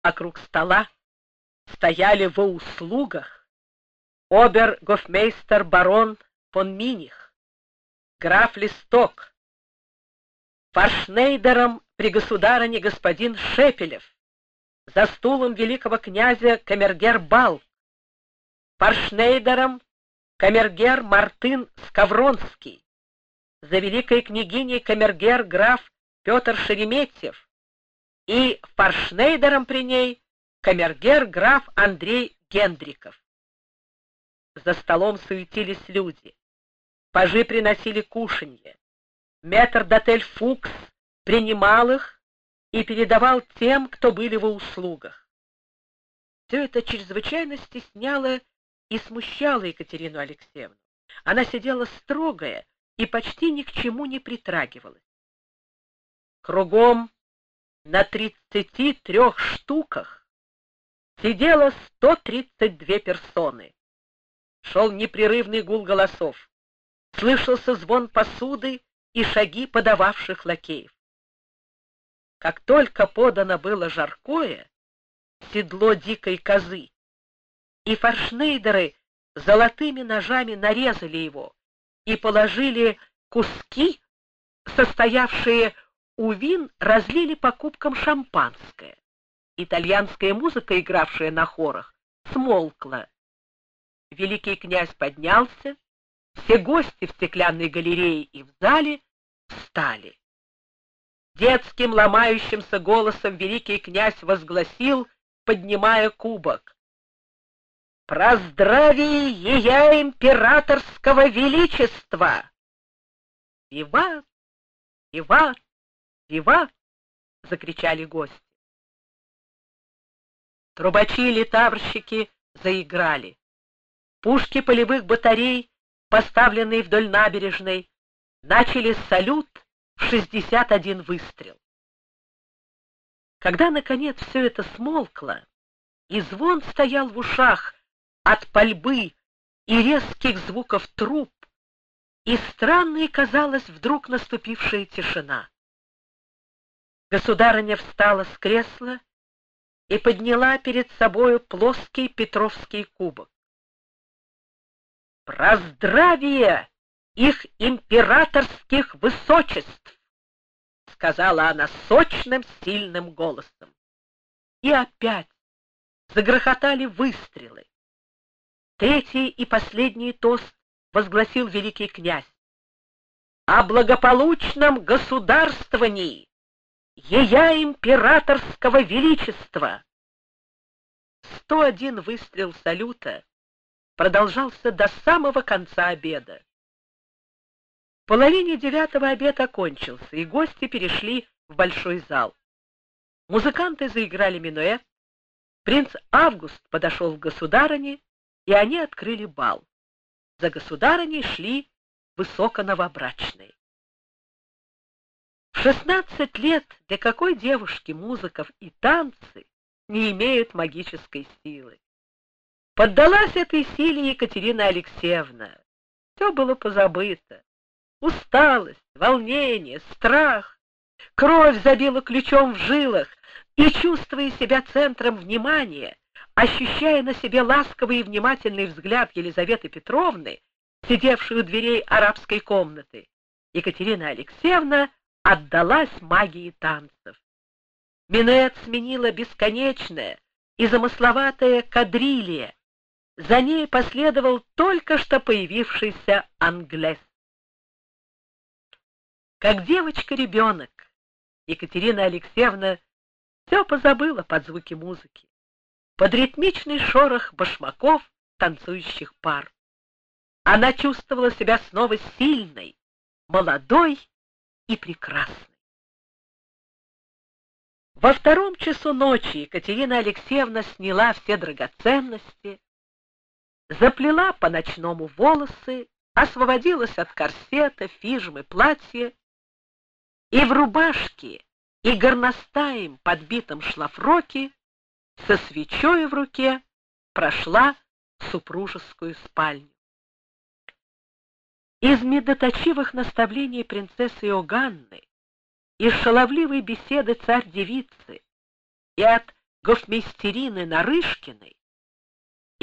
Вокруг стола стояли во услугах обер-гофмейстер барон фон Миних, граф Листок, фаршнейдером при государыне господин Шепелев, за стулом великого князя камергер Балк, фаршнейдером камергер Мартын Скавронский, за великой княгиней камергер граф Петр Шереметьев и фаршнейдером при ней камергер граф Андрей Гендриков. За столом суетились люди, пажи приносили кушанье, метрдотель Фукс принимал их и передавал тем, кто были во услугах. Все это чрезвычайно стесняло и смущало Екатерину Алексеевну. Она сидела строгая и почти ни к чему не притрагивалась. Кругом на 33 штуках сидело 132 персоны. Шел непрерывный гул голосов. Слышался звон посуды и шаги подававших лакеев. Как только подано было жаркое, седло дикой козы, и фаршнейдеры золотыми ножами нарезали его и положили куски, состоявшие у вин, разлили по кубкам шампанское. Итальянская музыка, игравшая на хорах, смолкла. Великий князь поднялся, все гости в стеклянной галерее и в зале встали. Детским ломающимся голосом великий князь возгласил, поднимая кубок: «Про здравие ея императорского величества!» «Виват! Виват! Виват!» — закричали гости. Трубачи и литаврщики заиграли. Пушки полевых батарей, поставленные вдоль набережной, начали салют в 61 выстрел. Когда, наконец, все это смолкло, и звон стоял в ушах от пальбы и резких звуков труб, и странной казалась вдруг наступившая тишина. Государыня встала с кресла и подняла перед собою плоский петровский кубок. «Про здравие их императорских высочеств!» — сказала она сочным, сильным голосом. И опять загрохотали выстрелы. Третий и последний тост возгласил великий князь: «О благополучном государствовании ея императорского величества!» 101 выстрел салюта продолжался до самого конца обеда. В половине 9 обед окончился, и гости перешли в большой зал. Музыканты заиграли минуэт, принц Август подошел к государыне, и они открыли бал. За государыней шли высоконовобрачные. В 16 лет для какой девушки музыка и танцы не имеют магической силы? Поддалась этой силе Екатерина Алексеевна. Все было позабыто. Усталость, волнение, страх. Кровь забила ключом в жилах, и, чувствуя себя центром внимания, ощущая на себе ласковый и внимательный взгляд Елизаветы Петровны, сидевшей у дверей арабской комнаты, Екатерина Алексеевна отдалась магии танцев. Минуэт сменила бесконечная и замысловатая кадрилья. За ней последовал только что появившийся англес. Как девочка-ребенок, Екатерина Алексеевна все позабыла под звуки музыки, под ритмичный шорох башмаков танцующих пар. Она чувствовала себя снова сильной, молодой и прекрасной. Во 2 часу ночи Екатерина Алексеевна сняла все драгоценности, заплела по-ночному волосы, освободилась от корсета, фижмы, платья, и в рубашке и горностаем, подбитом шлафроке, со свечой в руке прошла в супружескую спальню. Из медоточивых наставлений принцессы Иоганны, из шаловливой беседы царь-девицы и от гофмейстерины Нарышкиной